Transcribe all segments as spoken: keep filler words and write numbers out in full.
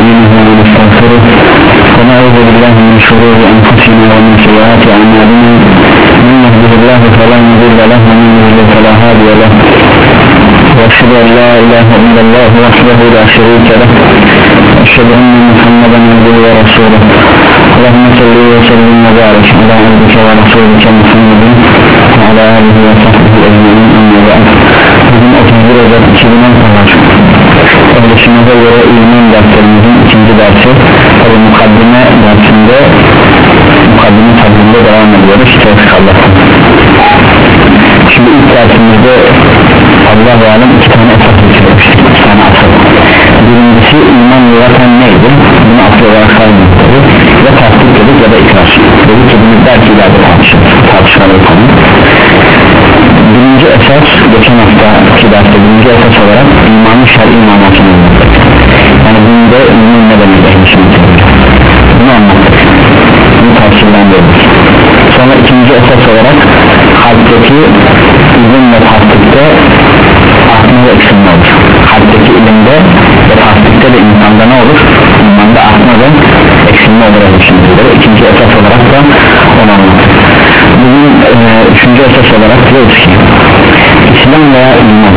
نستعينه ونستغفره ونعوذ بالله من شرور أنفسنا ومن سيئات أعمالنا من يهده الله فلا مضل له ومن يضلل فلا هادي له وأشهد أن لا إله إلا الله وحده لا شريك له وأشهد أن محمدا عبده ورسوله اللهم صل وسلم وبارك على عبدك ورسولك محمد وعلى آله وصحبه أجمعين أما بعد. Bugün otuz bir Ocak iki bin on var. Kardeşimize göre iman derslerimizin ikinci dersi, tabi mukaddime dersinde mukaddime tablinde devam ediyoruz. Tevfik Allah'tan. Şimdi ilk dersimizde Allah-u Alem iki tane esas geçirmiştik, iki tane asıl. Birincisi iman yüreten neydi? Bunu asıl olarak saymıyoruz. Ya tasdik dedik ya da ikrar. Dedik ki bunu belki ileride tartışırız, tartışmaları konu. Birinci esas, geçen haftaki derste birinci esas olarak imanın şer'i manasını anlattık. Yani bunda iman ne demek ehlisiniz? Bunu anlattık. Bunu tavsiyelendirdik. Sonra ikinci esas olarak kalpteki ilim ve tasdikte artma ve eksilme olur. Kalpteki ilimde ve tasdikte de insanda ne olur? İmanda artma ve eksilme olur ehlisiniz. İkinci esas olarak da onu anlattık. Bugün e, üçüncü esas olarak diyoruz ki İslam veya iman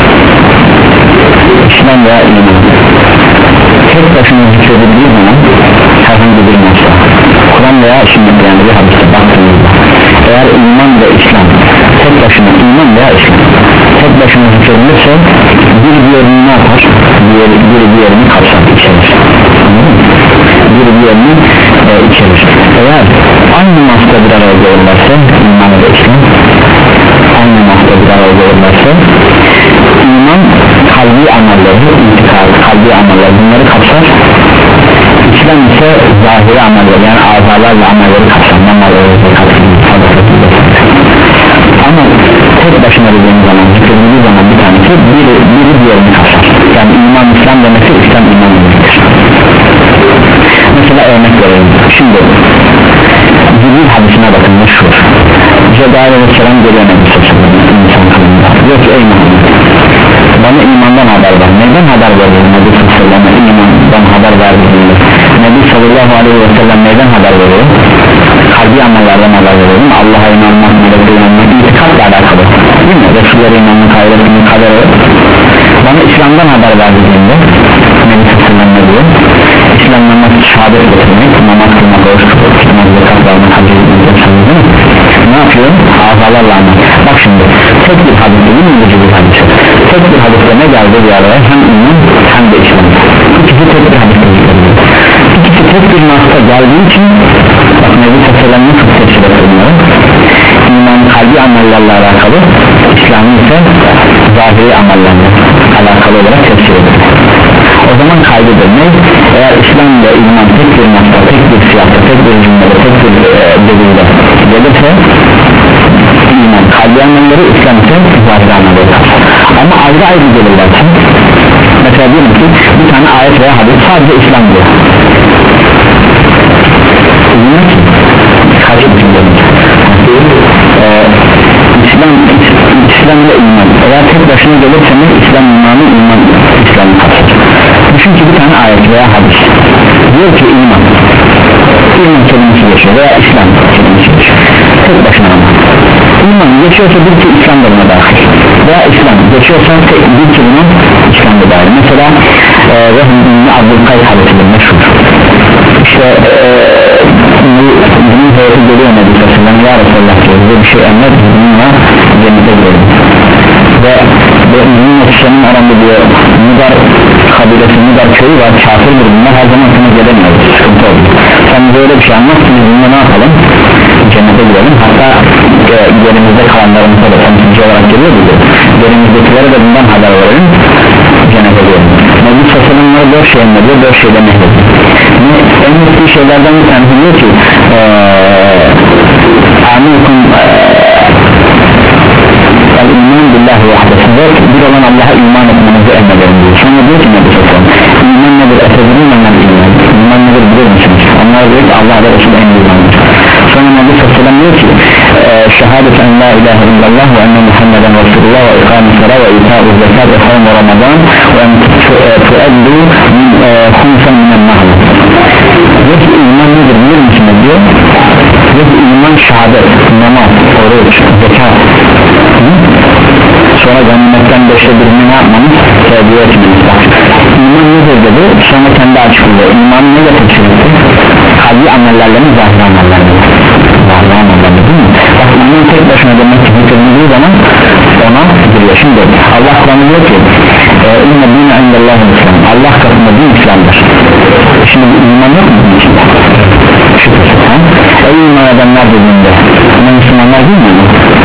İslam veya iman tek başına zikredildiği zaman herhangi bir mesele Kur'an veya sünnet yani bir hadiste baktığımızda eğer iman ve İslam tek başına iman veya İslam tek başına zikredilirse bir diğerini ne yapar? Bir, bir diğerini kapsar, içerir. Bir diğerini e, içerir. Eğer aynı masada bir arada olurlarsa iman ve İslam aynı masada bir arada olurlarsa iman kalbi amelleri, intikal, kalbi ameller bunları kapsar. İslam ise zahiri ameller yani azalarla amelleri kapsar. Namazları kapsar. Ama tek başına dediğimiz zaman, zikredildiği zaman bir tanesi biri, biri diğerini kapsar. Yani iman İslam demesi İslam iman demektir. Mesela örnek verelim. Şimdi Cibril hadisine bakın meşhur. Cebrail aleyhisselam geliyor Nebi Sallallahu insan kılığında. Diyor ki ey Muhammed bana imandan haber ver. Neden haber veriyor Nebi Sallallahu imandan haber verdiğinde? Nebi Sallallahu aleyhi ve sellem neden haber veriyor? Kalbi amellerden haber veriyor. Allah'a inanmak, melekte inanmak, itikadla alakalı. Değil mi? Resullere inanmak, ahiretini, kadere. Bana İslam'dan haber verdiğinde Nebi Sallallahu ne diyor? İslam namazı şehadet getirmek, namaz kılmak, oruç tutmak, zekat vermek, hac etmek, ne yapıyor? Azalarla anlat. Bak şimdi tek bir hadis değil mi? Bir hadis. Tek bir hadiste ne geldi bir araya? Hem iman hem de İslam. İkisi tek bir hadiste geliyor. İkisi tek bir nasla geldiği için bak Nebi Sallallahu nasıl tefsir ediyor? İman kalbi amellerle alakalı, İslam'ı ise zahiri amellerle alakalı olarak tefsir ediyor. O zaman kaydıdır ne? Eğer İslam ve iman tek bir nasla, tek bir siyahta, tek bir cümlede, tek bir e, delilde gelirse iman kalbi amelleri, İslam ise zahiri amelleri. Ama ayrı ayrı gelirlerse mesela diyelim ki bir tane ayet veya hadis sadece İslam diyor. İman kaç cümledir? Ee, İslam, İslam ile iman eğer tek başına gelirse ne? İslam imanı, iman İslam'ı kapsar. Düşün ki bir tane ayet veya hadis diyor ki iman iman kelimesi geçiyor veya İslam kelimesi geçiyor tek başına ama iman geçiyorsa bir ki İslam da buna dahil veya İslam geçiyorsa bir ki bunun İslam da dahil. Mesela Rahim'in Abdülkadir hadisidir meşhur işte bunun heyeti geliyor Nebi Sallallahu ya Resulallah diyor bize bir şey emret bununla cennete girelim ve bunun yetişenin aranda diyor Nidar kabilesi Nidar köyü var kafirdir bunlar her zaman sana gelemiyoruz sıkıntı oldu sen böyle bir şey anlat ki bununla ne yapalım cennete girelim hatta e, yerimizde kalanlarımıza da temsilci olarak geliyor diyor yerimizdekilere de bundan haber verelim cennete girelim. Nebi Sallallahu dört şey emrediyor dört şeyden emrediyor en mutlu şeylerden bir tanesi diyor ki amikum el-iman billahi vahdesidir bir olan Allah'a iman etmenizi emrederim diyor. Sonra diyor ki Nebi Sallallahu iman nedir? Efedinin iman iman iman nedir bilir misiniz? Onlar diyor ki Allah ve Resulü en imandır. Sonra Nebi Sallallahu diyor ki şehadet en la ilahe illallah ve enne Muhammeden Resulullah ve ikamet-i sala ve itâ-u zekat ve savm Ramazan ve en tu'eddu khumsen minen nahl. Diyor ki iman nedir bilir misiniz diyor. Diyor ki iman şehadet, namaz, oruç, zekat, sonra ganimetten beşte birini ne yapmamız? Sevgiye etmemiz. İman nedir dedi, sonra kendi açıklıyor. İmanı ne getirmiştir? Kalbi amellerle mi, zahir amellerle mi? Zahir amellerle değil mi? Bak iman tek başına demek ki bitirildiği zaman ona giriyor. Şimdi Allah Kur'an'ı diyor ki İnne dîne indellâhu İslam, Allah katında din İslam'dır. Şimdi bir iman yok mu bunun içinde? Şüphesiz. Ey iman edenler dediğinde ama Müslümanlar değil mi?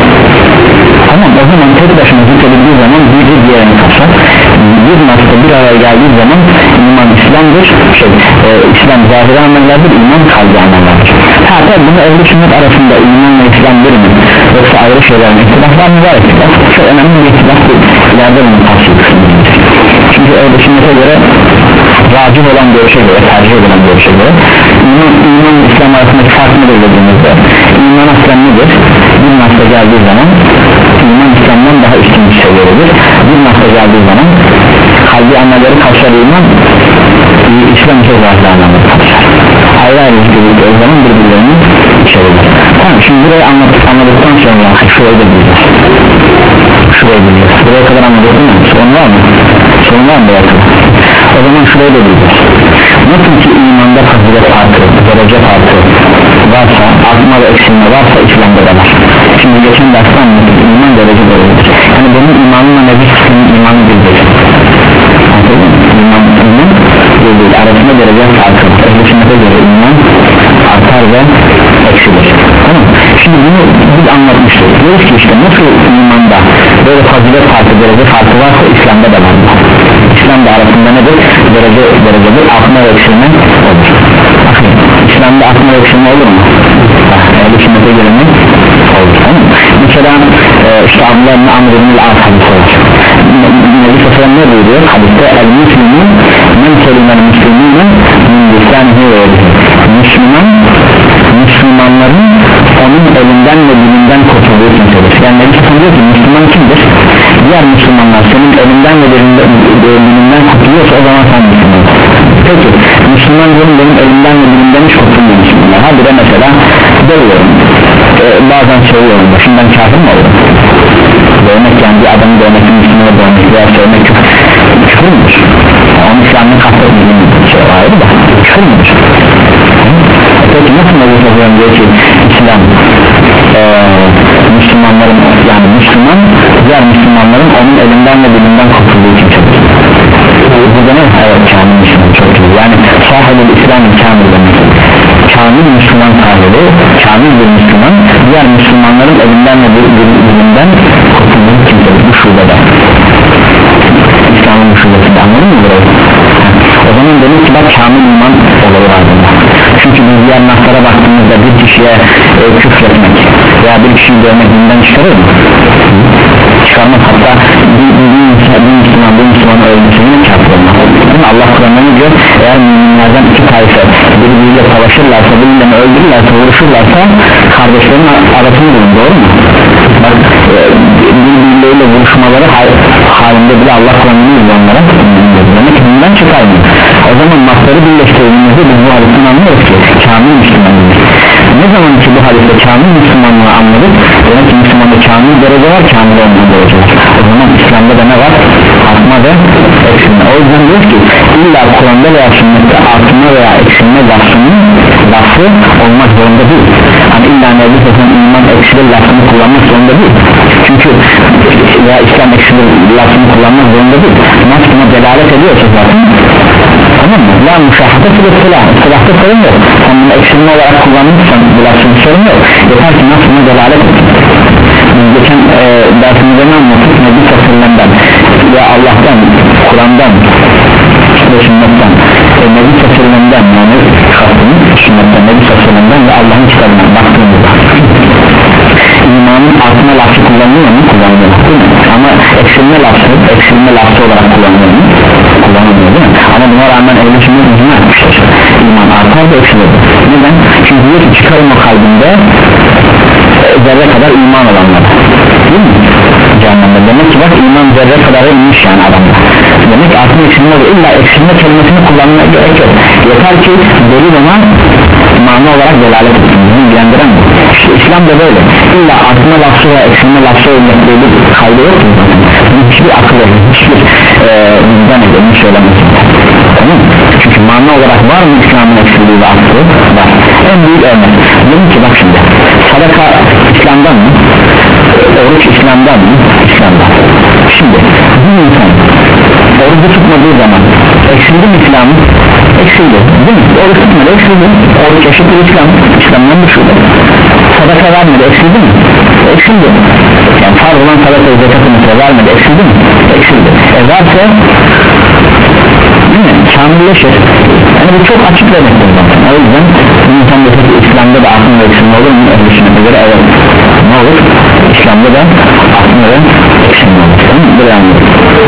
Tamam, o zaman tek başına zikredildiği zaman biri diğerini kapsar. Bir nasıl bir araya geldiği zaman iman İslam'dır, şey, e, İslam zahiri amellerdir, iman kalbi amellerdir. Hatta bunu ehl-i sünnet arasında iman ve İslam bir mi? Yoksa ayrı şeylerin ihtilaflar mı var? İhtilaf çok önemli bir ihtilaf değil. İleride bunu tavsiye etsinler. Çünkü ehl-i sünnete göre vacip olan görüşe göre, tercih edilen görüşe göre iman, iman ve İslam arasındaki fark nedir dediğimizde iman aslen nedir? Bir nasıl geldiği zaman iman İslam'dan daha üstün bir seviyedir. Bir nasıl geldiği zaman kalbi amelleri kapsar iman, İslam ise zahir amelleri kapsar. Ayrı ayrı zikredildiği zaman birbirlerini içerir. Tamam, şimdi burayı anladık, anladıktan sonra şurayı da bileceğiz. Şurayı bileceğiz. Buraya kadar anladık değil mi? Sorun var mı? Sorun var mı buraya kadar? O zaman şurayı da bileceğiz. Nasıl ki imanda fazilet farkı, derece farkı varsa, artma ve eksilme varsa İslam'da da var. Şimdi geçen derste anladık, iman derece derecedir. Yani benim imanımla nebis senin imanı bildirir. Anladın mı? İman, iman bildirir. Arasında derece farkı. Ehl-i sünnete göre iman artar ve eksilir. Tamam. Şimdi bunu biz anlatmıştık. Diyoruz ki işte nasıl imanda böyle fazilet farkı, derece farkı varsa İslam'da da var. İslam'da arasında nedir? Derece derecedir. Artma ve eksilme olur. İslam'da artma ve eksilme olur mu? Ehl-i sünnete göre mi? Olur. Tamam. Mesela e, işte Abdullah Amr ibn al-As hadisi var. Nebi Sallallahu ne buyuruyor? Hadiste el-Müslüman men kelimel müslümine min lisanihi ve yedihi. Müslüman, Müslümanların onun elinden ve dilinden kurtulduğu kimsedir. Yani Nebi Sallallahu diyor ki Müslüman kimdir? Diğer Müslümanlar senin elinden ve dilinden kurtuluyorsa o zaman sen Müslüman. Peki Müslüman diyorum benim elimden ve dilimden hiç kurtulmuyor Müslümanlar. Ha bir de mesela dövüyorum, ee, bazen söylüyorum başımdan kafir mi olurum? Dövmek yani bir adamı dövmek, Müslümanı dövmek veya söylemek küfür, küfür müdür? Onun İslam'ın kastetmediğim şey ayrı da küfür müdür? E peki nasıl Nebi Sallallahu diyor ki İslam ee, Müslümanların yani Müslüman diğer Müslümanların onun elinden ve dilinden kurtulduğu kimsedir. Burada ne? Evet, kamil Müslüman, çok iyi. Yani sahib-ül İslam'ın kamil demek. Kamil Müslüman sahibi, kamil bir Müslüman diğer Müslümanların elinden ve dilinden kurtulduğu kimsedir. Bu şubede İslam'ın bu şubesinde, anladın mı burayı? O zaman demek ki bak kamil iman olayı var bunda. Çünkü biz diğer naslara baktığımızda bir kişiye e, küfretmek veya bir kişiyi dövmek dinden çıkarır mı? Çıkarmaz. Hatta bir, bir, bir, bir Müslüman bir Müslümanı öldürsün kafir olmaz. Allah Kur'an'da ne diyor? Eğer müminlerden iki tayfa birbiriyle savaşırlarsa, birbirlerini öldürürlerse, vuruşurlarsa kardeşlerin arasını bulun, doğru mu? Bak e, birbirleriyle vuruşmaları halinde bile Allah Kur'an'ını diyor onlara. Demek ki bundan çıkarmıyor. O zaman masları birleştirdiğimizde biz bu hadisini anlıyoruz ki kamil Müslümanlığı. Ne zaman ki bu hadiste kamil Müslümanlığı anladık, demek ki Müslümanlığı kamil derece var, kamil olmayan derece var. O zaman İslam'da da ne var? Artma ve eksilme. O yüzden diyoruz ki illa Kur'an'da veya sünnette artma veya eksilme lafının lafı olmak zorunda değil. Hani illa Nebi Sallallahu iman eksilir lafını kullanmak zorunda değil. Çünkü veya İslam eksilir lafını kullanmak zorunda değil. Nasıl buna delalet ediyorsa zaten, tamam mı? La müşahate ile silah, silahta sorun yok. Sen bunu eksilme olarak kullanmışsan bu lafın sorun yok. Yeter ki nasıl buna delalet edin. Geçen e, dersimizde ne anlattık? Nebi Sallallahu ve Allah'tan, Kur'an'dan ve sünnetten e, Nebi Sallallahu yani kastını sünnetten, Nebi Sallallahu ve Allah'ın kitabından baktığımızda imanın artma lafı kullanılıyor mu? Kullanılıyor değil mi? Ama eksilme lafı, eksilme lafı olarak kullanılıyor mu? Kullanılıyor değil mi? Ama buna rağmen ehl-i sünnet icma etmiştir. İman artar da eksilir. Neden? Çünkü diyor ki çıkarın o kalbinde zerre kadar iman olanlar, değil mi? Cehennemde. Demek ki bak iman zerre kadar inmiş yani adamda. Demek ki artık eksilme oluyor. İlla eksilme kelimesini kullanmaya gerek yok. Yeter ki delil ona mana olarak delalet etsin. Bunu ilgilendiren bu. İşte İslam da böyle. İlla artma lafı veya eksilme lafı olmak böyle bir kaydı yok mu? Hiçbir akıl yok. Hiçbir bizden edelim söylemesi. Tamam mı? Çünkü mana olarak var mı İslam'ın eksilliği ve aklı? Var. En büyük örnek. Dedim ki bak şimdi. Sadaka İslam'dan mı? Oruç İslam'dan mı? İslam'dan. Şimdi bir insan orucu tutmadığı zaman eksildi mi İslam'ı? Eksildi, değil mi? Oruç tutmadı, eksildi. Oruç eşittir İslam, İslam'dan düşürdü. Sadaka vermedi, eksildi mi? Eksildi. Yani farz olan sadaka zekatı mesela vermedi, eksildi mi? Eksildi. E verse değil mi? Kamilleşir. Yani bu çok açık demektir zaten. O yüzden insan da İslam'da da aklında eksilme olur mu? Ehl-i sünnete göre evet. Ne olur? İslam'da da aklında da eksilme olur. Tamam mı? Buraya anladım.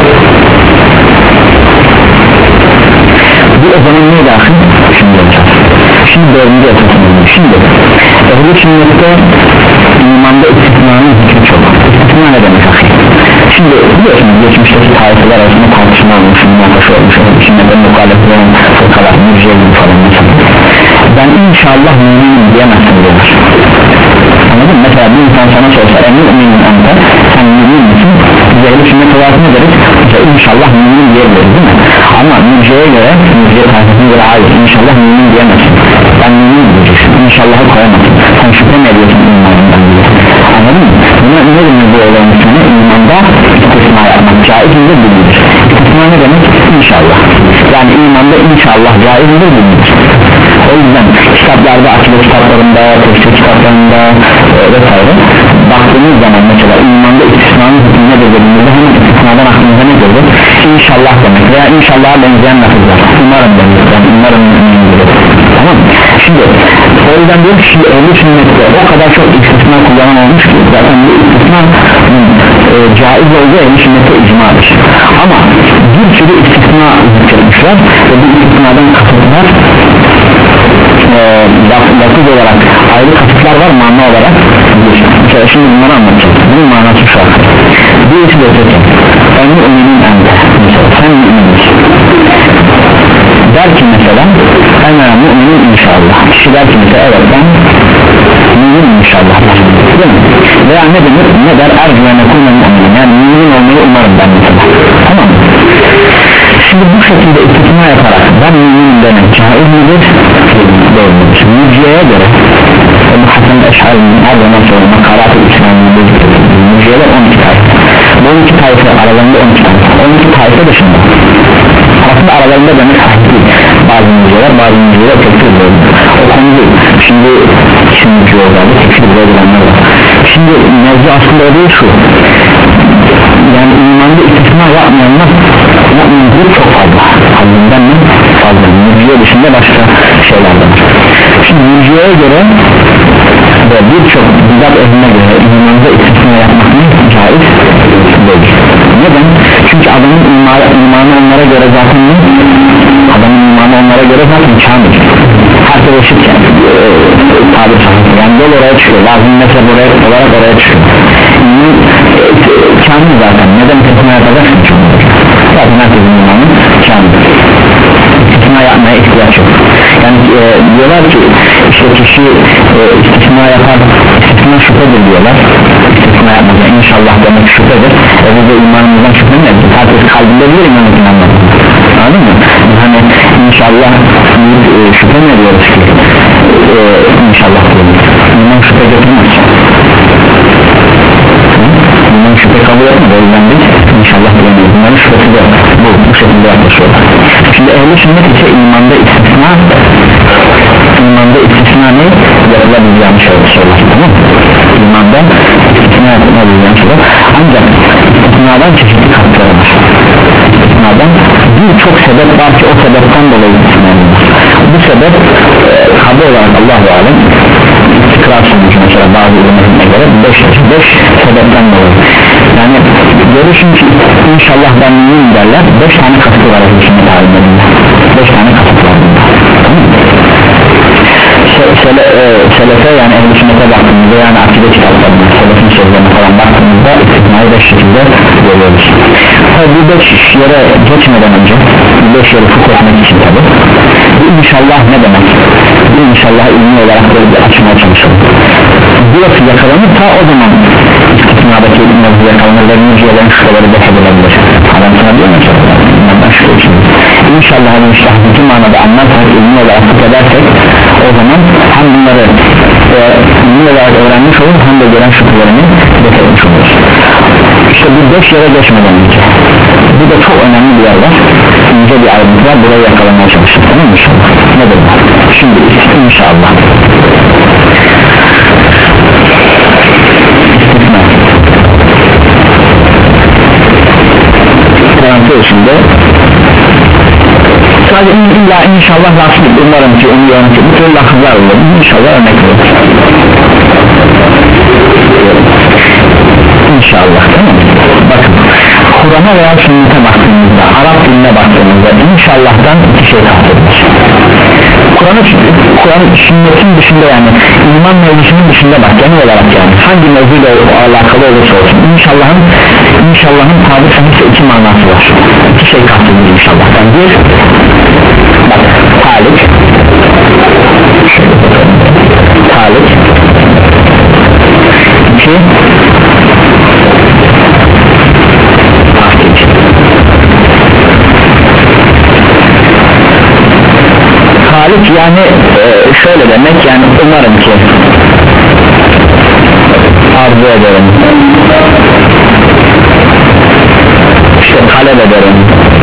Bu o zaman neye dahil? Şimdi olacak. Şimdi dördüncü esasını. Şimdi ehl-i sünnette imanda istisnanın hükmü çok. İstisna ne demek akıl? Şimdi biliyorsunuz geçmişteki taifeler arasında tartışma olmuş, münakaşa olmuş, içinde de muhalefetlerin fırkalar, mürciye gibi falan mesela. Ben inşallah müminim diyemezsin diyorlar. Anladın mı? Mesela bir insan sana sorsa emin müminim anda sen mümin misin? Biz ehl-i sünnet olarak ne deriz? Mesela inşallah müminim diyebiliriz değil mi? Ama mürciyeye göre, mürciye taifesine göre hayır, inşallah mümin diyemezsin. Ben müminim diyeceksin, inşallahı koyamazsın. Sen şüphe mi ediyorsun imanından diye? Anladın mı? Buna ne demek bu olayın üstüne? İmanda istisna yapmak caizinde bilinir. İstisna ne demek? İnşallah. Yani imanda inşallah caizinde bilinir. O yüzden kitaplarda, akide kitaplarında, tefsir kitaplarında e, vesaire baktığımız zaman mesela imanda istisnanın hükmü nedir dediğimizde hemen istisnadan aklımıza ne gelir? İnşallah demek veya inşallah'a benzeyen lafızlar. Umarım demek. Yani umarım demek. Tamam mı? Şimdi o yüzden diyor ki şimdi ehl-i sünnette o kadar çok istisna kullanan olmuş ki zaten bu istisna e, caiz olduğu ehl-i sünnette icmadır. Ama bir sürü istisna zikretmişler ve bu istisnadan kasıtlar e, lafız olarak ayrı kasıtlar var, mana olarak mesela şimdi bunları anlatacağım. Bunun manası şu an birisi de öteki en müminin ende mesela sen müminsin der ki mesela en müminin inşallah kişi der ki mesela evet ben müminim inşallah değil mi? Veya ne denir? Ne der? Ercüvene kulmen mümin yani mümin olmayı umarım ben mesela. Tamam mı? Şimdi bu şekilde istisna yaparak ben müminim demek caiz midir? Doğrudur. Mürciyeye göre Ebu Hasan Eş'ari'nin her zaman sonra makarat-ı İslam'ın mürciyeler on iki tayfa. Bu on iki tayfa aralarında on iki tayfa. on iki tayfa dışında aslında aralarında demek haklı bazı mürciyeler bazı mürciyeler tekfir ediyor. O konu değil. Şimdi şimdi mürciyelerle tekfir edilenler var. Şimdi mevzu aslında o değil şu. Yani imanda istisna yapmayanlar yapmayanlar çok fazla. Hallinden mi? Fazla. Mürciye dışında başka şeyler de var. Şimdi mürciyeye göre ve birçok bidat ehline göre imanda istisna yapmak ne? Caiz değil. Neden? Çünkü adamın imanı, imanı onlara göre zaten ne? Adamın imanı onlara göre zaten kamil. Herkes eşitken e, tabir sahip. Yani yol oraya çıkıyor. Lazım mesela oraya, olarak oraya çıkıyor. İman e, kamil zaten. Neden istisna yapacaksın? Zaten herkesin imanı kamil. İstisna yapmaya ihtiyaç yok. Yani e, diyorlar ki işte kişi e, istisna yapar, istisna şüphedir diyorlar. İstisna yapmaz inşallah demek şüphedir. E biz de imanımızdan şüphe mi ediyoruz? Herkes kalbinde bilir imanımızdan anlamaz. Anladın mı? Hani inşallah e, şüphe mi ediyoruz ki? E, inşallah diyoruz. İman şüphe getirmez. İman şüphe kabul etmez. O yüzden biz inşallah diyoruz. Bunların şüphesi de bu, bu şekilde yaklaşıyorlar. Şimdi ehl-i sünnet ise imanda istisna imanda istisna ne? Yapılabileceğini söyler, tamam mı? İmanda istisna yapılabileceğini söyler. Ancak istisnadan çeşitli katları var. İstisnadan birçok sebep var ki o sebepten dolayı istisna edilir. Bu sebep e, kabul olarak Allah-u Alem istikrar sonucu mesela bazı ürünlerine göre beş sebepten dolayı. Yani görürsün ki inşallah ben mümin derler, beş tane kasıtı var ehl-i beş tane kasıtı var bunda. Sele, e, selef sünnete yani ehl-i sünnete baktığımızda yani akide kitaplarına selefin sözlerine falan baktığımızda istisnayı beş şekilde görüyoruz. Tabi bu beş yere geçmeden önce bu beş yeri fıkh etmek için tabi bu inşallah ne demek? Bu inşallah ilmi olarak böyle bir açmaya çalışalım. Burası yakalanırsa o zaman istisnadaki ilmi yakalanır ve müciyelerin şüpheleri de edilebilir. Adam sana diyor mesela bunlardan şüphe için İnşallah bu manada anlarsak ilmi olarak fıkh edersek o zaman hem bunları e, ilmi olarak öğrenmiş olur hem de gelen şüphelerini getirmiş oluruz. İşte bu beş yere geçmeden önce bu da çok önemli bir yer var, ince bir ayrıntı var, burayı yakalamaya çalıştık, tamam mı inşallah? Nedir bu? Şimdi inşallah istisna parantez içinde sadece illa inşallah lafı umarım ki umuyorum ki bütün lafızlar olur inşallah örnek olur inşallah, tamam mı? Bakın Kur'an'a veya sünnete baktığımızda Arap diline baktığımızda inşallah'tan iki şey tahsildir. Kur'an'ın Kur'an sünnetin dışında yani iman mevzusunun dışında bak genel olarak yani hangi mevzuyla alakalı olursa olsun inşallah'ın inşallah'ın tabi sahipse iki manası var, iki şey tahsildir inşallah'tan. Bir bak talik talik iki talik yani e, şöyle demek yani umarım ki arzu ederim işte talep ederim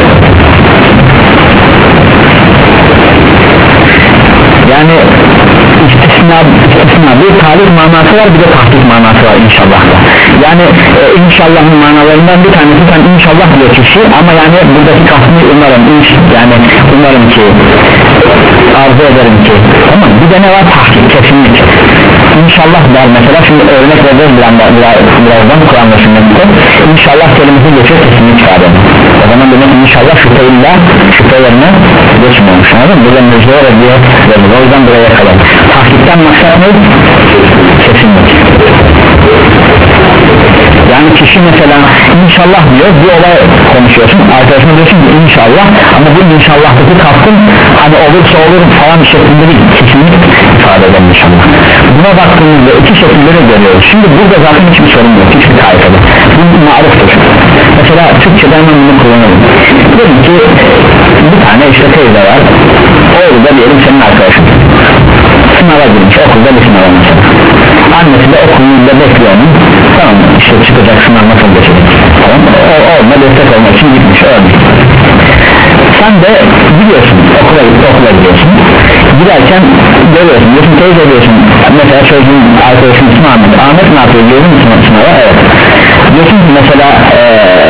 yani istisna, istisna bir talik manası var bir de tahkik manası var inşallah da. Yani e, inşallahın manalarından bir tanesi sen inşallah diyor kişi ama yani buradaki kastını umarım inş, yani umarım ki arzu ederim ki tamam bir de ne var tahkik kesinlik inşallah der mesela şimdi örnek vereceğiz birazdan, birazdan Kur'an'la sünnette inşallah kelimesi geçiyor kesinlik ifade o zaman demek inşallah şüphe illa şüphe yerine geçmiyormuş anladın mı? Burada mecbur diye verilir o yüzden buraya kadar tahkikten maksat ne? Kesinlik yani kişi mesela inşallah diyor bir olay konuşuyorsun arkadaşına diyorsun ki inşallah ama bu inşallahtaki kastın hani olursa olur falan şeklinde değil kesinlik ifade eden inşallah buna baktığımızda iki şekilde de görüyoruz şimdi burada zaten hiçbir sorun yok hiçbir kaygıda bu maruftur mesela Türkçe'de hemen bunu kullanalım diyelim ki bir tane işte teyze var oğlu da diyelim senin arkadaşın sınava girmiş okulda bir sınava mesela annesi de okulunda bekliyor onu tamam işte çıkacak sınav nasıl geçecek tamam o olma destek olmak için gitmiş öyle sen de gidiyorsun okula, okula gidiyorsun giderken görüyorsun diyorsun teyze diyorsun mesela çocuğun arkadaşının ismi Ahmet Ahmet ne yapıyor diyorsun sınava evet diyorsun ki mesela ee,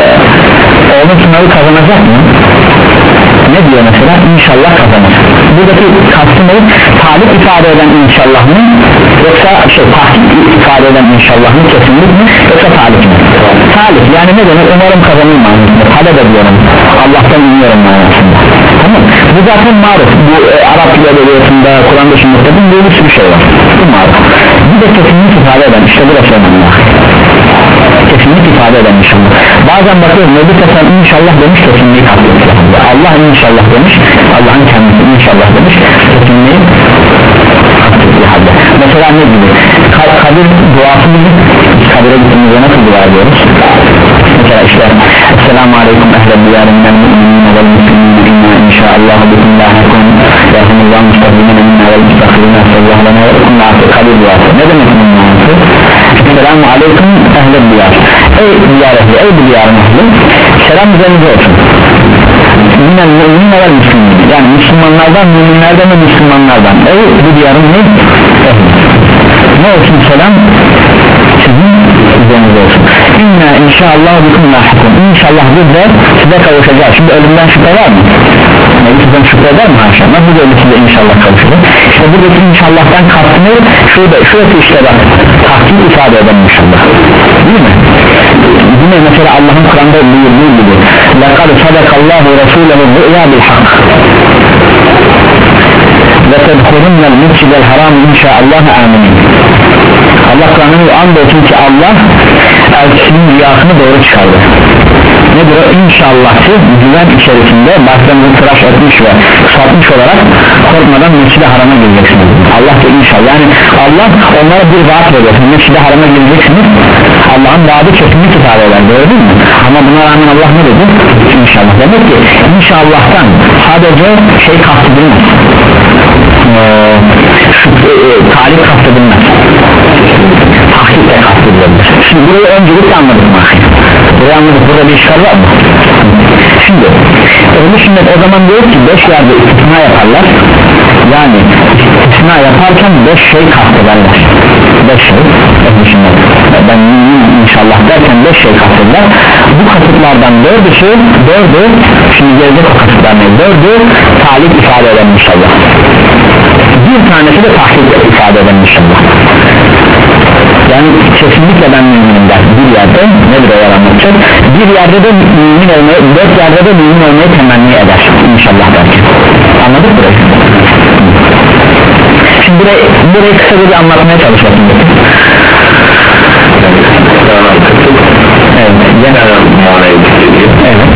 oğlun sınavı kazanacak mı ne diyor mesela inşallah kazanır buradaki kastım olup talip ifade eden inşallah mı yoksa şey tahkik ifade eden inşallah mı kesinlik mi yoksa talip mi talip yani ne demek umarım kazanır manasında talep ediyorum Allah'tan umuyorum manasında tamam bu zaten maruf bu e, Arap dil edebiyatında Kur'an'da sünnette bu bir sürü şey var bu maruf bir de kesinlik ifade eden işte burası önemli kesinlik ifade eden inşallah bazen bakıyorum Nebi Tesel inşallah demiş kesinliği kalkıyor Allah inşallah demiş Allah'ın kendisi inşallah demiş kesinliği halde. Mesela ne gibi kabir duasını kabire gittiğimizde nasıl dua ediyoruz mesela işte Esselamu Aleyküm ehlel diyarından müminine vel müslümine inna inşaallah bikum lahekun rahimullah müstahimine minna vel müstahimine sallallahu aleyhi ve sellem kabir duası ne demek bunun manası Esselamu Aleyküm ehlel diyar ey diyar ehli ey bu diyarın ehli selam üzerinize olsun minel müminine vel müslümine yani Müslümanlardan müminlerden ve Müslümanlardan ey bu diyarın ne? ne olsun selam sizin üzerinize olsun inna inşallah bikum lahikun inşallah biz de size kavuşacağız şimdi ölümden şüphe var mı? Nebi sizden şüphe eder mi haşa? nasıl böyle size inşallah kavuşacak? işte buradaki inşallah'tan kastını şurada, şurası işte bak tahkik ifade eden inşallah değil mi? yine mesela Allah'ın Kur'an'da buyurduğu gibi لَقَدْ صَدَقَ اللّٰهُ رَسُولَهُ الرُّؤْيَا بِالْحَقِّ ve tedhulunel mescidel haram inşaallah aminin. Allah Kur'an'ın andolsun ki Allah elçisinin rüyasını doğru çıkardı. Nedir o? İnşallah'ı güven içerisinde başlarını tıraş etmiş ve satmış olarak korkmadan mescid-i harama gireceksiniz. Allah da inşallah, yani Allah onlara bir vaat veriyor. Mescid-i harama gireceksiniz, Allah'ın vaadi kesinlikle ifade eder, doğru değil mi? Ama buna rağmen Allah ne dedi? İnşallah. Demek ki inşallah'tan sadece şey kastedilmez, ee, şu e, talip kastedilmez, tahkik de kastedilebilir. Şimdi burayı öncelikle anladık mı? Burayı anladık, burada bir işgal var mı? Şimdi öyle sünnet o zaman diyor ki beş yerde istisna yaparlar, yani istisna yaparken beş şey kastederler, beş şey öyle sünnet, ben inşallah derken beş şey kastederler. Bu kasıtlardan dördü şey, dördü şimdi gelecek o kasıtlar ne? Dördü talip ifade eden inşallah, bir tanesi de tahkik ifade eden inşallah. Yani kesinlikle ben müminim der bir yerde, nedir o yer anlatacak? Bir yerde de mümin olmayı, dört yerde de mümin olmayı temenni eder inşallah derken. Anladık burayı? Şimdi burayı, burayı kısaca bir anlatmaya çalışalım. Evet, genel evet.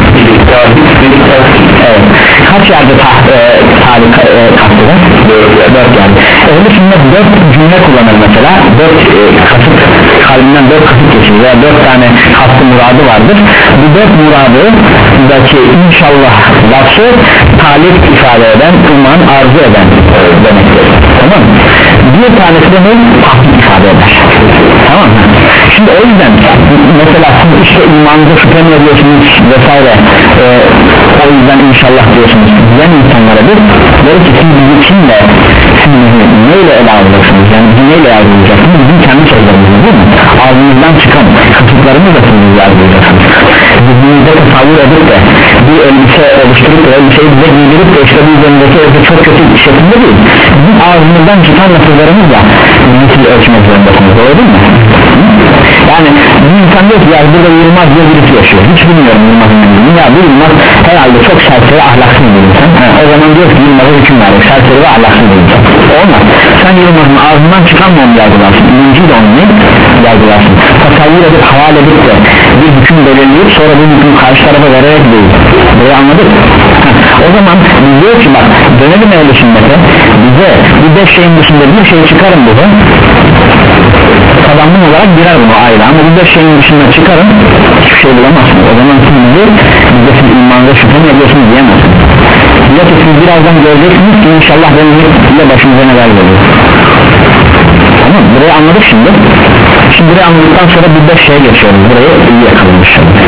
Evet. Kaç yerde talip e, kasteder? Dört yerde. Öyle şimdi dört cümle kullanır mesela, dört e, kasıt, kalbinden dört kasıt geçiyor veya dört tane kastı muradı vardır. Bu dört muradı daki inşallah lafı talip ifade eden, uman, arzu eden demektir. Tamam mı? Bir tanesi de ne? Tahkik ifade eder. Tamam mı? Şimdi o yüzden mesela siz işte imanınıza şüphe mi ediyorsunuz vesaire, e, o yüzden inşallah diyorsunuz diyen insanlara bir der ki siz bizi kimle, siz bizi neyle ele alacaksınız, yani bizi neyle yargılayacaksınız, bizim kendi sözlerimiz değil mi? Ağzınızdan çıkan kasıtlarımızla siz bizi yargılayacaksınız. Zihninize tasavvur edip de bir elbise oluşturup da elbiseyi bize giydirip de işte bu üzerindeki elbise çok kötü bir şekilde değil, bizim ağzımızdan çıkan lafızlarımızla bizi siz ölçmek zorundasınız, doğru değil mi? Yani bir insan diyor ki ya burada Yılmaz diye birisi yaşıyor, hiç bilmiyorum Yılmaz'ın bildiğini, ya bu Yılmaz herhalde çok serseri ahlaksız bir insan, ha, o zaman diyor ki Yılmaz'a hüküm verir, serseri ve ahlaksız bir insan. Olmaz, sen Yılmaz'ın ağzından çıkan mı onu yargılarsın, bilinciyle onu ne yargılarsın, tasavvur edip havale edip de bir hüküm belirleyip sonra bu hüküm karşı tarafa vererek değil. Burayı anladık. Ha, o zaman diyor ki bak dönelim ehl-i sünnete, bize bu beş şeyin dışında bir şey çıkarın burada, kazandım olarak girer bunu ayrı, ama bu beş şeyin dışında çıkarın hiçbir şey bulamazsınız. O zaman siz bizi bize siz imanınıza şüphe mi ediyorsunuz diyemezsiniz. Ya ki siz birazdan göreceksiniz ki inşallah benimle başınıza neler geliyor. Tamam, burayı anladık şimdi. Şimdi burayı anladıktan sonra bir beş şeye geçiyoruz, burayı iyi yakalamış.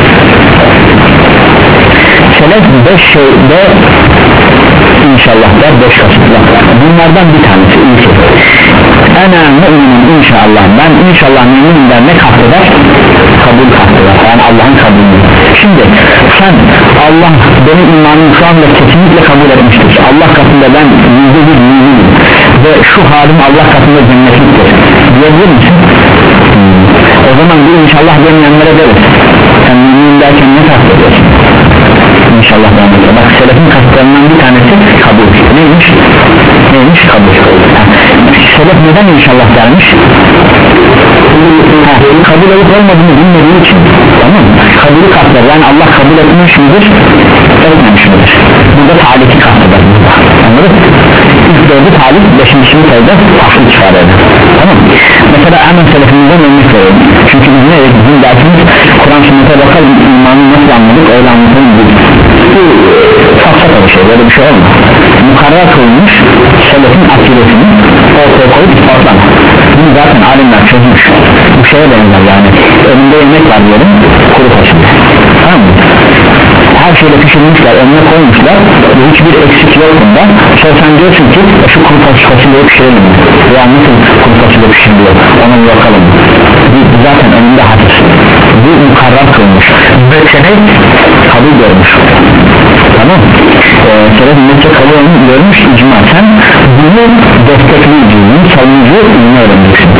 Selef beş şeyde inşallah der, beş kasıtla, bunlardan bir tanesi ilki ene müminim inşallah, ben inşallah müminim der, ne kasteder? Kabul kasteder, yani Allah'ın kabulü. Şimdi sen Allah benim imanım şu anda kesinlikle kabul etmiştir, Allah katında ben yüzde bir müminim ve şu halim Allah katında cennetliktir diyebilir misin? Hmm. O zaman bir inşallah demeyenlere deriz, sen müminim derken ne kastediyorsun? İnşallah demek. Bak selefin kasıtlarından bir tanesi kabul. Neymiş? Neymiş? Kabul. Ha. Selef neden inşallah dermiş? Ha. Kabul olup olmadığını bilmediği için. Tamam mı? Kabulü kasteder. Yani Allah kabul etmiş midir? Etmemiş midir? Burada talifi kasteder. Anladın mı? İlk dördü talip, beşinci sayıda tahsil ifade eder. Tamam mı? Mesela hemen selefimizden örnek verelim. Çünkü biz ne dedik? Bizim dersimiz Kur'an sünnete bakalım, imanı nasıl anladık, öyle anlatalım biz. Bu safsata bir şey, böyle bir şey olmaz. Mukarrar kılmış selefin akidesini ortaya koyup ispatlamak. Bunu zaten alimler çözmüş. Bu şeye benzer yani, önünde yemek var diyelim, kuru fasulye, tamam mı? Her şeyle pişirmişler, önüne koymuşlar ve hiçbir eksik yok bunda. Sonra sen diyorsun ki şu kuru fasulyeyi pişirelim, veya nasıl kuru fasulye pişiriliyor, ona bir bakalım. Bu zaten önünde hadis, bu mukarrar kılmış ve senet kabul görmüş. Tamam, ee, senet ümmetçe kabul görmüş icma. Sen bunu destekleyici, savunucu ilmi öğrenmişsin.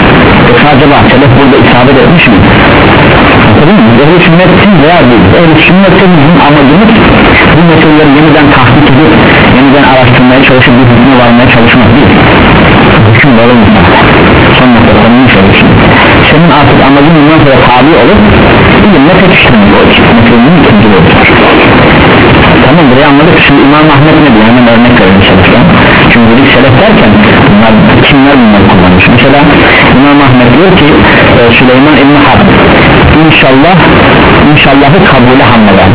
Yoksa acaba selef burada isabet etmiş mi? Anladın mı? Ehl-i sünnetin veya değil. Ehl-i sünnetin bizim amacımız bu meseleleri yeniden tahkik edip yeniden araştırmaya çalışıp bir hükmü varmaya çalışmak değil. Hüküm var olmasa son noktalarını çalışın. Senin artık amacın bundan sonra tabi olup ilimle pekiştirmek olur. Meselenin ikinci olur. Tamam, burayı anladık. Şimdi İmam Ahmet ne diyor? Hemen örnek verelim seleften. Çünkü dedik selef derken bunlar, kimler bunları kullanmış? Mesela İmam Ahmet diyor ki e, Süleyman İbn Harb İnşallah İnşallah'ı kabule hamleder.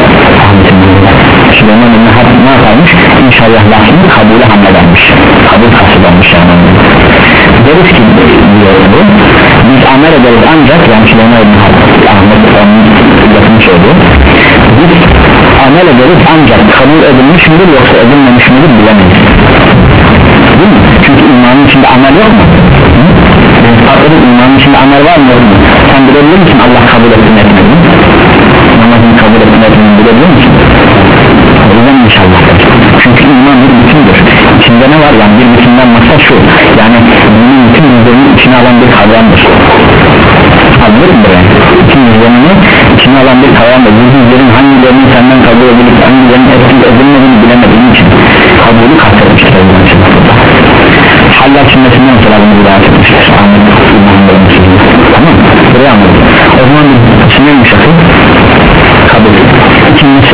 Süleyman İbn Harb ne yaparmış? İnşallah lafını kabule hamledermiş. Kabul kasıdanmış yani. Deriz ki diyor bu, biz amel ederiz ancak, yani Süleyman İbn Harb Ahmet onun lafını söylüyor, biz amel ederiz ancak kabul edilmiş midir yoksa edilmemiş midir bilemeyiz. Değil mi? Çünkü imanın içinde amel yok mu? Farklı imanın içinde amel var mı? Sen bilebilir misin Allah kabul ettiğini etmedi? Namazını kabul ettiğini etmedi bilebilir misin? O yüzden inşallah. Çünkü iman bir bütündür. İçinde ne var? Yani bir bütünden maksat şu. Yani bunun bütün yüzlerini içine alan bir kavramdır. Anladın mı buraya? Bütün yüzlerini içine alan bir kavramdır. Bu yüzlerin hangilerinin senden kabul edilip hangilerinin etkilik edilmediğini bilemediğin için kabulü kastetmiştir. Haller sünnetinden mesela bunu idare etmiştir. Anladım. Tamam mı? Buraya anladım. O zaman sünnetmiş akıl kabul. İkincisi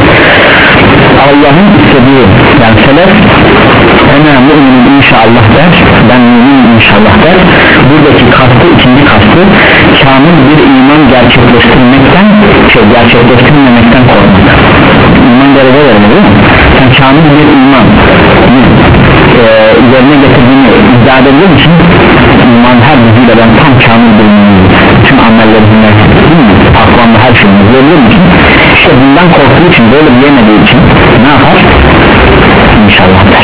Allah'ın istediği, yani selef ene mü'minin inşallah der, ben mü'minin inşallah der. Buradaki kastı, ikinci kastı kamil bir iman gerçekleştirmekten şey gerçekleştirmemekten korkmak. İman derece verir değil mi? Sen kamil bir iman e, üzerine getirdiğini iddia edebilir misin? İman her diziyle ben tam kamil bir imanım, tüm amellerimle aklamda her şeyini diyebilir misin? İşte bundan korktuğu için, böyle diyemediği için ne yapar? İnşallah der.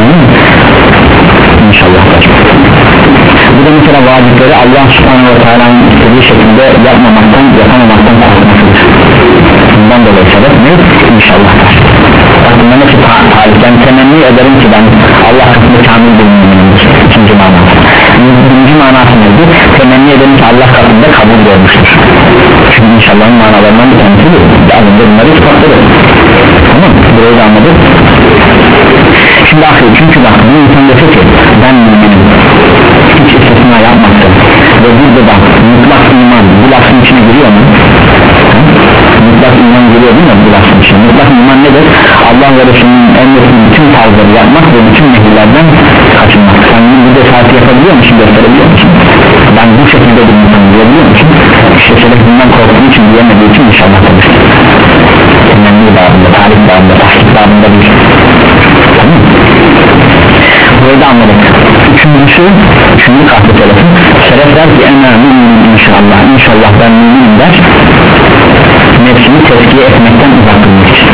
İnşallah der. Bu da mesela vacipleri Allah subhanahu ve teala'nın istediği şekilde yapmamaktan, yapamamaktan korkmasıdır. Bundan dolayı sebep ne? İnşallah der. Aklımda nasıl tarih? Yani temenni ederim ki ben Allah katında kamil bir müminim. İkinci manası. Birinci manası neydi? Temenni ederim ki Allah katında kabul görmüştür. Çünkü inşallah'ın manalarından bir tanesi değil. Az önce bunları ispatladık. Tamam mı? Burayı da anladık. Şimdi akıl, çünkü bak bu insan dese ki ben müminim, hiç istisna yapmaktır ve burada da mutlak iman bu lafın içine giriyor mu? Mutlak iman giriyor değil mi bu lafın içine? Mutlak iman nedir? Allah ve Resulünün emrettiği bütün tarzları yapmak ve bütün nehirlerden kaçınmak. Sen bunu bu cesareti yapabiliyor musun? Gösterebiliyor musun? Ben bu şekilde bir insan diyebiliyor musun? İşte selef bundan korktuğu için diyemediği için inşallah konuştuk. Temenni bağında, tarih bağında, tahkik bağında değil. Tamam mı? Burayı da anladık. Üçüncüsü, üçüncü kahve telefon selef der ki ena müminim inşallah, inşallah ben müminim der, nefsini tezkiye etmekten uzak durmak için.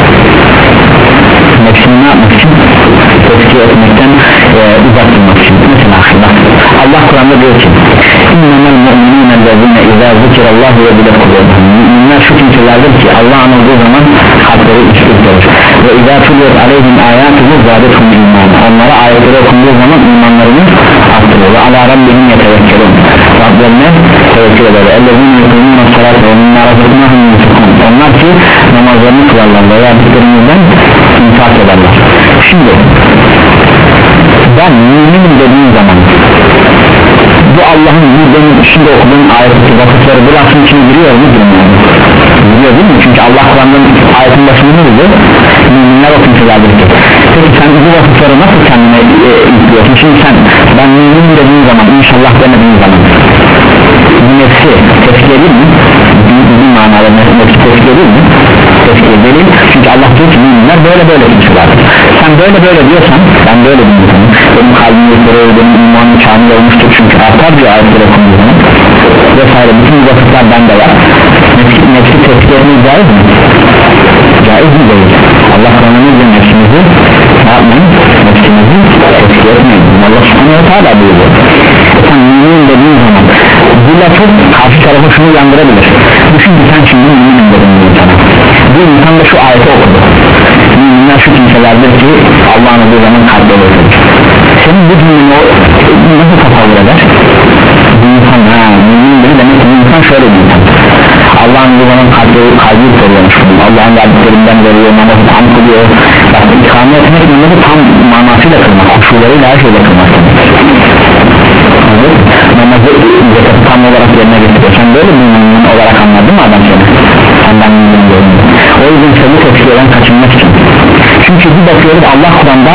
Nefsini ne yapmak için? Tezkiye etmekten e, uzak durmak için. Mesela bak, Allah Kur'an'da diyor ki İnnemel mu'minîne lezîne izâ zikirallahu ve bile kulubuhum. Müminler şu kimselerdir ki Allah anıldığı zaman kalpleri ürperir ve izâ tuliyet aleyhim âyâtuhu zâdethum iman. Onlara ayetleri okunduğu zaman imanlarını arttırır ve alâ rabbihim yetevekkelûn. Rablerine tevekkül eder. Ellezîne yuqîmûne s-salâte ve mimmâ razaknâhum yunfikûn. Onlar ki namazlarını kılarlar ve verdiklerimizden infak ederler. Şimdi ben müminim dediğim zaman bu Allah'ın bu benim şimdi okuduğum ayeti vakıfları bu lafın içine giriyor mu bilmiyorum. Giriyor değil mi? Çünkü Allah Kur'an'ın ayetin başında ne diyor? Müminler o kimselerdir ki. Peki sen bu vakıfları nasıl kendine e, yüklüyorsun? Şimdi sen ben müminim dediğin zaman inşallah demediğin zaman bu nefsi tezkiye değil mi? Bir manada nefsi tezkiye değil mi? Tezkiye değil. Çünkü Allah diyor ki müminler böyle böyle kimselerdir. Sen böyle böyle diyorsan ben böyle bir insanım. Benim kalbim yukarı, benim imanım kamil olmuştur çünkü artar diyor ayetleri okunduğu zaman vesaire bütün bu vakıflar bende var. Nefsi, nefsi tezkiye etmeyi caiz mi? Caiz mi değil? Allah Kur'an'ın nefsimizi ne yapmayın? Nefsimizi tezkiye etmeyin. Allah subhanahu wa ta'ala buyuruyor. Sen mümin dediğin zaman bu lafı karşı tarafa şunu yandırabilir. Düşün ki sen şimdi müminim dedin bu insana. Bu insan da şu ayeti okudu. Müminler şu kimselerdir ki Allah'ın olduğu zaman kalpleri verir. Senin bu cümleni nasıl tasavvur eder? mümin biri demek ki insan şöyle bir insan, Allah'ın bu zaman kalbi, kalbi koruyormuş, Allah'ın verdiklerinden veriyor, namazı tam kılıyor, ikame etmek bunları tam manasıyla kılmak, kuşularıyla her şeyle kılmak namazı zekatı tam olarak yerine getiriyor. Sen böyle bir mümin olarak anladın mı adam seni? Senden mümin görünüyor. O yüzden seni tepkilerden kaçınmak için. Çünkü bir bakıyoruz Allah Kur'an'da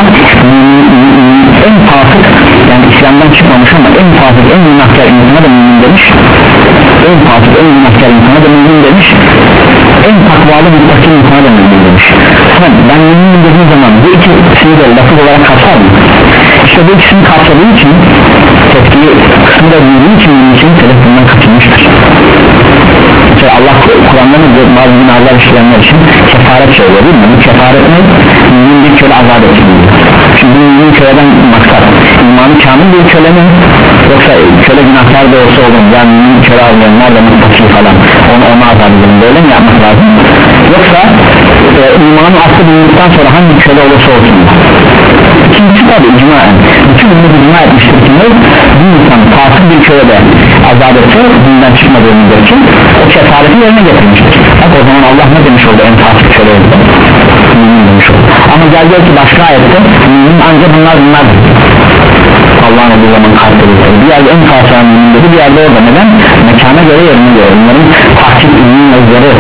en fasık, yani İslam'dan çıkmamış ama en fasık, en günahkar insana da mümin demiş, en fasık, en günahkar insana da mümin demiş, en takvalı mutlaki insana da mümin demiş. Sen ben mümin dediğim zaman bu iki şeyi de lafız olarak kapsar mı? İşte bu ikisini kapsadığı için, tepkiyi kısmı da bildiği için mümin için selef bundan kaçınmıştır. Mesela Allah Kur'an'da bazı günahlar işleyenler için kefaret söylüyor değil mi? Bu kefaret ne? Mümin bir köle azat etmiyor. Şimdi mümin köleden maksat imanı kamil bir köle mi? Yoksa köle günahlar da olsa olur, yani mümin köle avlayanlar da mutlaki falan onu, onu azat edelim, böyle mi yapmak lazım? Yoksa e, imanı aslı bulunduktan sonra hangi köle olursa olsun, ikincisi tabi icmaen bütün ümmet icma etmiştir ki ne? Bir insan fasık bir kölede azat etse bundan çıkmadığı müddetçe o kefareti yerine getirmiştir. Bak o zaman Allah ne demiş oldu en fasık köle oldu? Mümin demiş oldu. Ama geldi ki başka ayette mümin ancak bunlar bunlar Allah'ın olduğu zaman kalpleri bir yerde en fasık mümin dedi, bir yerde orada. Neden? Mekana göre yerine göre onların tahkik ünlü mevzuları,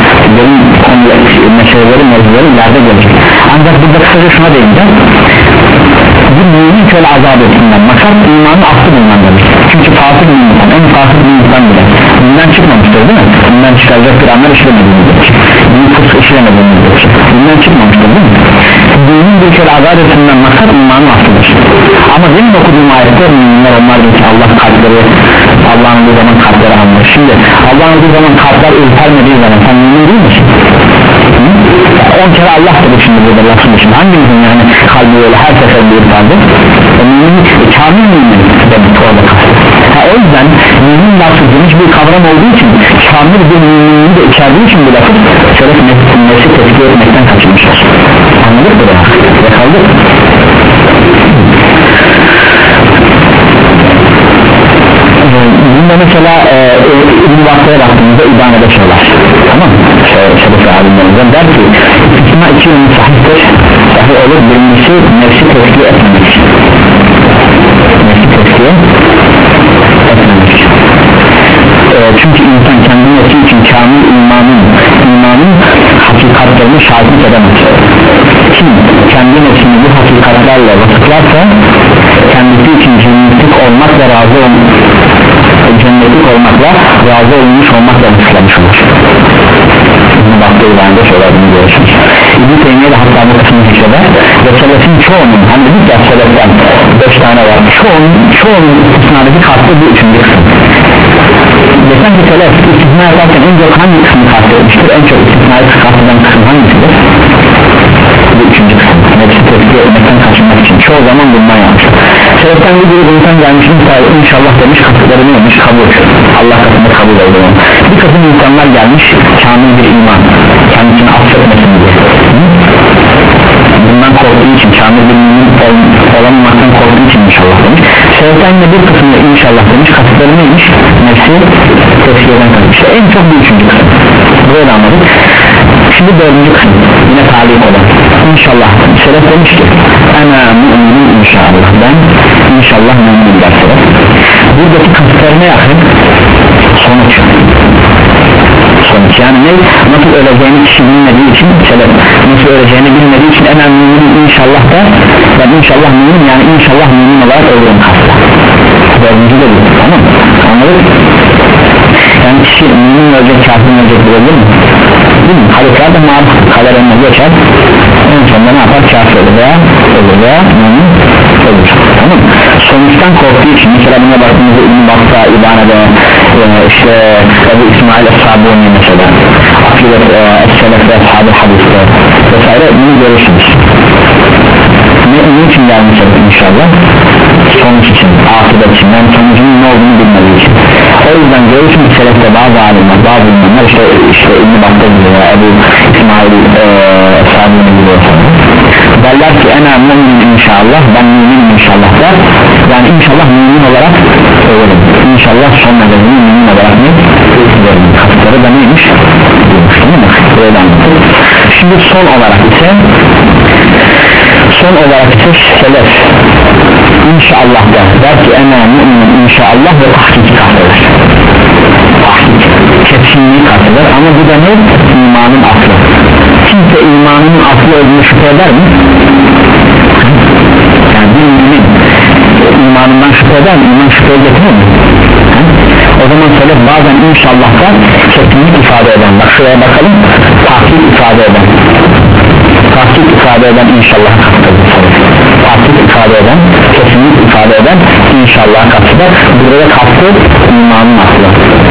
meseleleri mevzuları ileride gelecek. Ancak burada kısaca şuna değineceğim, bir mümin köle azap ettiğinden maksat imanın aslı bulunan demek. Çünkü fasık bir insan, en fasık bir insan bile bundan çıkmamıştır değil mi? Bundan çıkaracak bir anlar işlemediğimizdir, bir fısk işlemediğimizdir, bundan çıkmamıştır değil mi? Mümin bir köle azap ettiğinden maksat imanın aslıdır. Ama benim okuduğum ayette müminler onlar diyor ki Allah kalpleri, Allah'ın bu zaman kalpleri anlar. Şimdi Allah'ın bu zaman kalpler ürpermediği zaman sen mümin değil misin? on kere Allah dedi şimdi burada lafın için, hangimizin yani kalbi öyle her seferinde ürperdi? O mümin, kamil mümin demek orada kalbi. Ha, o yüzden mümin lafı geniş bir kavram olduğu için, kamil bir müminliği de içerdiği için bu lafı şeref nefsi tepki etmekten kaçınmışlar. Anladık mı daha? Yakaldık. Bunda mesela İbn-i Vakfı'ya baktığımızda İbana'da söyler, tamam mı? Şerif alimlerimizden der ki İsma iki yönü sahiptir, sahih olur. Birincisi nefsi tezkiye etmemek, nefsi tezkiye etmemek. e, çünkü insan kendi nefsi için kamil imanın imanın hakikatlerini şahitlik edemez. Kim kendi nefsini bu hakikatlerle vasıflarsa kendisi için cennetlik olmakla razı olmuş, cennetlik olmakla razı olmuş olmakla vasıflamış olur. Bunu baktığı ilanında söylediğini görürsünüz. İbn-i Teymiye de hatta bu kısmını hisseder ve selefin çoğunun, hani dedik ya seleften beş tane var, çoğunun, çoğunun istisnadaki kastı bu üçüncü kısım. Desen ki selef istisna yaparken en çok hangi kısmı kastı etmiştir? En çok istisnayı kastıdan kısım hangisidir? Bu üçüncü kısım. Nefsi tepki etmekten kaçınmak için çoğu zaman bundan yapmışlar. Seleften bir grup insan gelmiş, inşallah demiş, kasıtları neymiş? Kabul. Allah katında kabul oldu. Bir kısım insanlar gelmiş, kamil bir iman, kendisini affetmesin diye, bundan korktuğu için, kamil bir mümin olamamaktan korktuğu için inşallah demiş. Seleften de bir kısmı inşallah demiş, kasıtları neymiş? Nefsi tepkiden kalmış. İşte en çok bir üçüncü kısım. Böyle anladık. Şimdi dördüncü kısım, yine talip olan İnşallah, selef demiş ki ana müminim inşallah, ben inşallah müminim der selef. Buradaki kasıtlarına yakın sonuç sonuç yani ne? Nasıl öleceğini kişi bilmediği için selef nasıl öleceğini bilmediği için ana müminim inşallah da ben inşallah müminim, yani inşallah mümin olarak ölürüm kastı. Dördüncü de bu, tamam mı? Anladık? Yani kişi mümin ölecek, kafir ölecek bilebilir mi? Değil mi? Halifler de maruf kader önüne geçer, en sonunda ne yapar? Kafir olur veya olur veya mümin olur, tamam mı? Sonuçtan korktuğu için, mesela buna baktığımızda İbn-i Bakta, İbane'de e, işte Ebu İsmail Es-Sabuni mesela Akidet, e, Es-Selef ve Ashab-ı Hadis'te vesaire bunu görürsünüz. Ne, ne için gelmişler inşallah? Sonuç için, akıbet için, yani sonucunun ne olduğunu bilmediği için. O yüzden görürsün ki selefte bazı alimler, bazı ilimler işte, işte İbn-i Bakta gibi ya Ebu İsmail Es-Sabuni gibi derler ki ena mümin inşallah, ben müminim inşallah der, yani inşallah mümin olarak ölürüm, inşallah son nefesini mümin olarak etmiş değil mi? Böyle anladık. Şimdi son olarak ise son olarak ise selef inşallah da der ki ene mümin inşallah ve tahkiki kasteder, tahkik kesinliği kasteder ama bu da ne? İmanın aslı. Kimse imanının aslı olduğunu şüphe eder mi? Yani bir mümin imanından şüphe eder mi? İman şüpheye getirir mi? O zaman selef bazen inşallah da kesinlik ifade eden, bak şuraya bakalım, tahkik ifade eden, tahkik ifade eden inşallah kasteder, tahkik ifade eden, kesinlik ifade eden inşallah kasteder. Burada da kastı imanın aslı.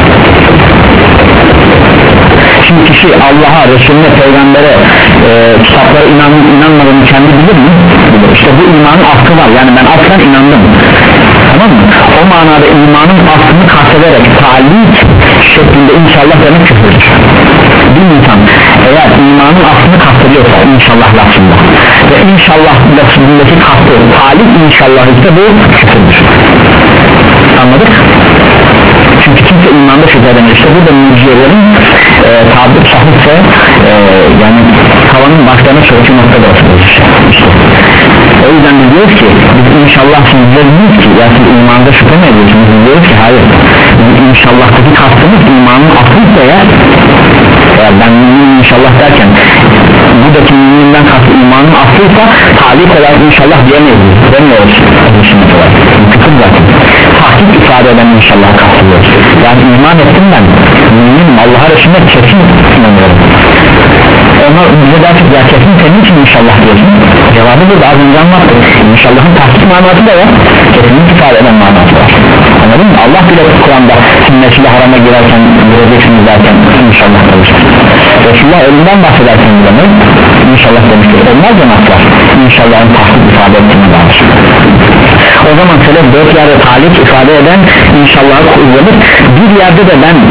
Şimdi kişi Allah'a, Resulüne, Peygamber'e, e, kitaplara inan, inanmadığını kendi bilir mi? Bilir. İşte bu imanın aslı var, yani ben aslen inandım, tamam mı? O manada imanın aslını kastederek talik şeklinde inşallah demek küfürdür. Bir insan eğer imanın aslını kastediyorsa inşallah lafzında ve inşallah lafzındaki kastı talik inşallah ise bu küfürdür. Anladık? Çünkü kimse imanda şüphe edemez. İşte burada mürciyelerin e, tabir sahipse e, yani tavanın başlarına çökü nokta bırakıyoruz işte. O yüzden de diyoruz ki biz inşallah siz diyoruz ki ya siz imanda şüphe mi ediyorsunuz? Biz diyoruz ki hayır, inşallah'taki kastımız imanın aslıysa ya, eğer ben müminim inşallah derken buradaki müminden kastı imanın aslıysa talik olarak inşallah diyemeyiz, demiyoruz küfür zaten. Tahkik ifade eden inşallah kastediyoruz. Yani iman ettim ben, müminim Allah'a Resulüne kesin inanıyorum. Ona bize dersin ya kesin senin için inşallah diyorsun. Cevabı burada az önce anlattık. İnşallah'ın tahkik manası da var, kesinlik ifade eden manası var. Anladın mı? Allah bile Kur'an'da sünnetiyle harama girerken gireceksiniz derken inşallah demiştir. Resulullah ölümden bahsederken bile inşallah demiştir. Onlar cemaatler inşallah'ın tahkik ifade ettiğini vardır. O zaman selef dört yerde talik ifade eden inşallah'ı kullanır. Bir yerde de ben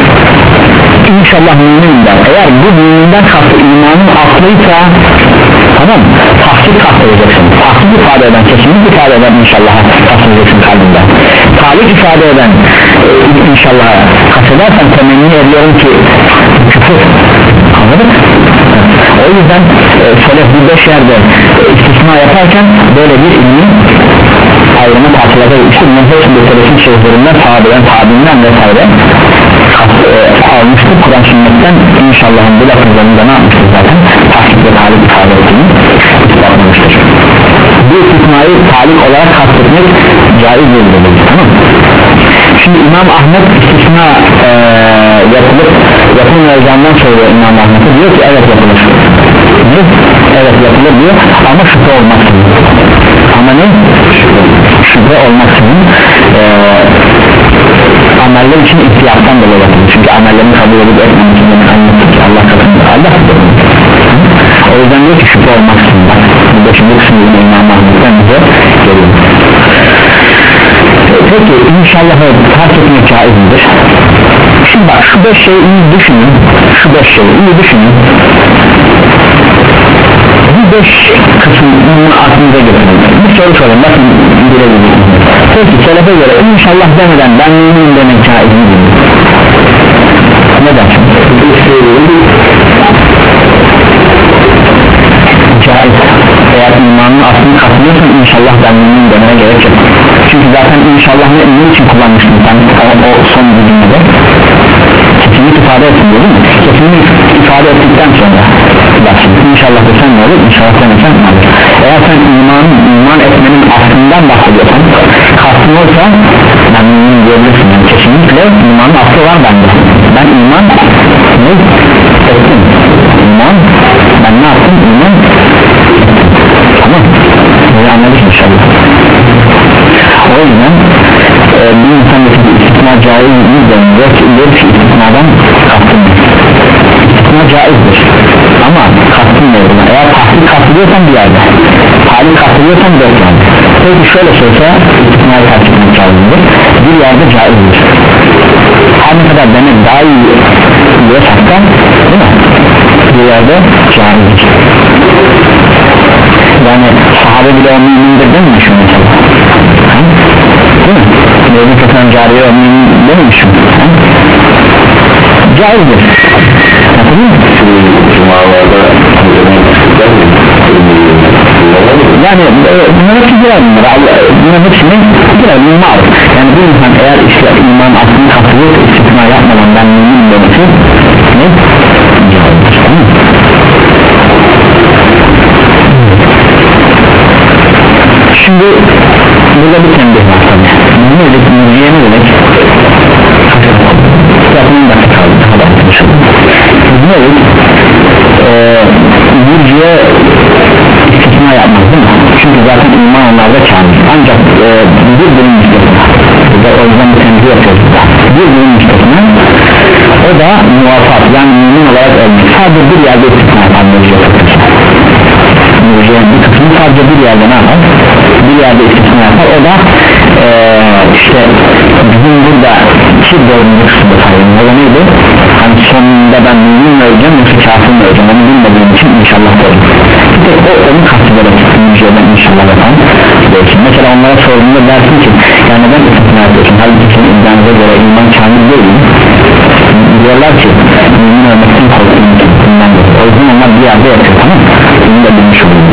inşallah müminim der. Eğer bu müminden kastı imanın aslıysa tamam, tahkik kastedeceksin. Tahkik ifade eden, kesinlik ifade eden inşallah kastedeceksin kalbinde. Talik ifade eden e, inşallah kastedersen temenni ediyorum ki küfür. Anladın mı? O yüzden e, selef bu beş yerde e, istisna yaparken böyle bir ilmi ayrımı parçalarda işte bunun hepsinde selefin şeyhlerinden, sahabeden, tabiinden vesaire e, almıştır. Kur'an sünnetten inşallahın bu lafızlarında ne yapmıştır zaten? Tahkik ve talik ifade ettiğini ispatlamıştır. Bu istisnayı talik olarak kastetmek caiz değildir, tamam mı? Şimdi İmam Ahmet istisna e, yapılıp yapılmayacağından söylüyor İmam Ahmet'e, diyor ki evet yapılır diyor, evet yapılır diyor ama şüphe olmaksızın, ama ne? Şüphe olmaksızın e, ameller için ihtiyattan dolayı yapılır. Çünkü amellerin kabul edip etmemesinden anlatır ki Allah katında Allah katında. O yüzden diyor ki şüphe olmaksızın. Bak bu beşinci kısmında İmam Ahmet'ten bize geliyor. Peki inşallah terk etmek caiz midir? Şimdi bak şu beş şeyi iyi düşünün, şu beş şeyi iyi düşünün. Bu beş kısmını aklınıza getirin. Bir soru sorun, bakın bilebilirsiniz. Peki selefe göre inşallah demeden ben müminim demek caiz midir? Ne dersin? Caiz. Eğer imanın aslını katılıyorsan inşallah ben müminim demeye gerek yok. Çünkü zaten inşallah ne, ne için kullanmıştım sen o, o son cümlede? Kesinlik ifade etsin değil mi? Kesinlik ifade ettikten sonra bak şimdi inşallah desen ne olur? İnşallah demesen ne olur? Eğer sen imanın, iman etmenin aslından bahsediyorsan kastın olsa ben mümin diyebilirsin. Yani kesinlikle imanın aslı var bende. Ben iman ne ettim? İman ben ne yaptım? İman tamam. Böyle anladık inşallah. O yüzden e, bir insan istisna caiz mi deniliyor ki ileri ki istisnadan kastım istisna caizdir ama kastım ne olur? Eğer tahkik kastediyorsan bir yerde, talik kastediyorsan dört yerde. Peki şöyle söylese istisnayı terk etmek caizdir, bir yerde caizdir. Her ne kadar demek daha iyi diyorsak da değil mi? Bir yerde caizdir. Yani sahabe bile onu mümindir dememiş mi mesela? Değil mi? Mevcut eten cariye onu dememiş mi? caizdir. Yani bunlar hepsi girer bunlar bunların hepsine girer iman. Yani bir insan eğer işte iman aslında katılıyor istisna yapmadan ben mümin demesi ne? Caizdir. Şimdi burada bir tembih var tabi. Ne dedik? Mürciye ne dedik? Yakının da kaldı. Hadi arkadaşlar. Ne dedik? Ee, mürciye istisna yapmaz değil mi? Çünkü zaten iman onlarda kamil. Ancak e, bir bölüm istisna. O yüzden bir tembih yapıyoruz. Bir bölüm istisna. O da muvafat yani mümin olarak ölmek. Sadece bir yerde istisna yapan mürciye fakirse. Mürciye'nin bir kısmı sadece bir yerde ne yapar? Bir yerde istisna yapar. O da ee, işte bizim burada iki dördüncü kısımda sayılır. O da neydi? Hani sonunda ben mümin mi öleceğim yoksa kafir mi öleceğim onu bilmediğim için inşallah doğru. Bir tek o onun kastederek Mürciye'den inşallah yapan belki. Mesela onlara sorduğunda dersin ki yani neden istisna yapıyorsun? Halbuki senin iddianıza göre iman kamil değil mi? Diyorlar ki mümin ölmekten korktuğum için o yüzden onlar bir yerde yapıyor, tamam mı? Bunu da bilmiş oluyor.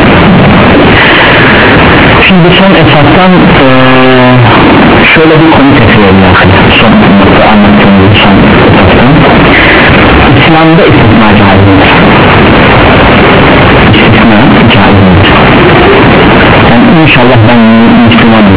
Şimdi son esasdan ee, şöyle bir konu tekrar son nokta anlattığımız son esasdan İslam'da istisna caizdir. İstisna caizdir. Yani inşallah ben Müslümanım.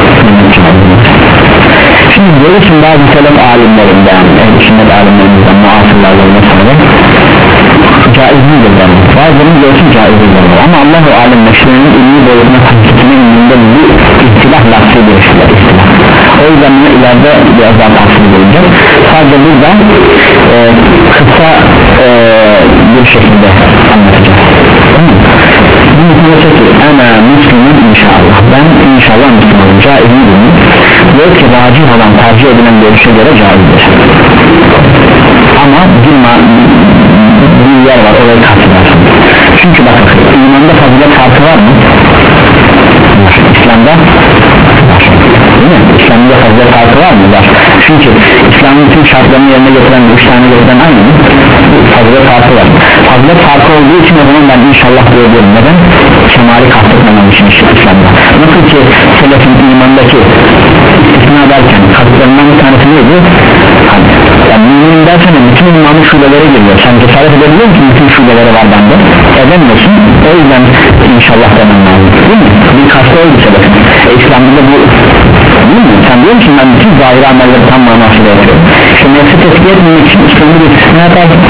Şimdi görürsün bazı selef alimlerinden ehl-i sünnet alimlerinden muasırlardan mesela caiz midir yani bazılarını görürsün caiz midir ama Allah-u alem meşruğunun ilmi boyutuna hakikatinin ilminde bir ihtilaf lafzı bir şeyler ihtilaf o yüzden bunu ileride biraz daha tahsil edilecek sadece burada e, kısa e, bir şekilde anlatacağız bunu diyecek ki ana Müslüman inşallah ben inşallah Müslümanım caiz midir diyor ki racih olan tercih edilen görüşe göre caizdir ama bir, bir yer var orayı kastedersin çünkü bak imanda fazilet farkı var mı? İslam'da var değil mi? İslam'da fazilet farkı var mı? Var çünkü İslam'ın bütün şartlarını yerine getiren üç tane getiren aynı mı? Fazilet farkı var fazilet farkı olduğu için o zaman ben inşallah diyorum neden? Kemali kastetmemem için İslam'da nasıl ki selefin imandaki istisna derken kasıtlarından bir tanesi neydi? Yani mümin dersen bütün imanın şubeleri geliyor sen cesaret edebiliyor musun bütün şubeleri var bende edemiyorsun o yüzden inşallah demem lazım değil mi? Bir kastı oldu selefin e, İslam'da bu değil mi? Sen diyor musun ben bütün zahiri amelleri tam manasıyla yapıyorum işte nefsi tezkiye etmemek için İslam'da bir istisna yaparsın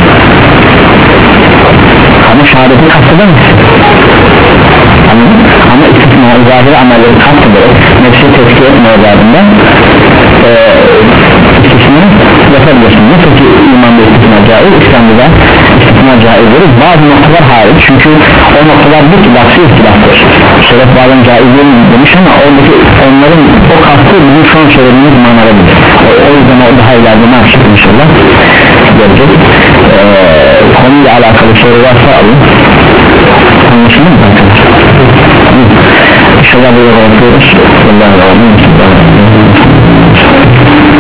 ama şehadeti kasteder misin? Ama istisna zahiri amelleri kastederek nefsi tezkiye etme özelliğinde e, istisna yapabilirsin nasıl ki imanda istisna caiz İslam'da da istisna caizdir bazı noktalar hariç çünkü o noktalar bir lafzı ihtilaftır şeref bazen caiz demiş ama oradaki onların o kastı bizim şu an söylediğimiz manada bilir o, o yüzden o daha ileride ne yapacak inşallah görecek ee, konuyla alakalı soru varsa alın anlaşılır mı?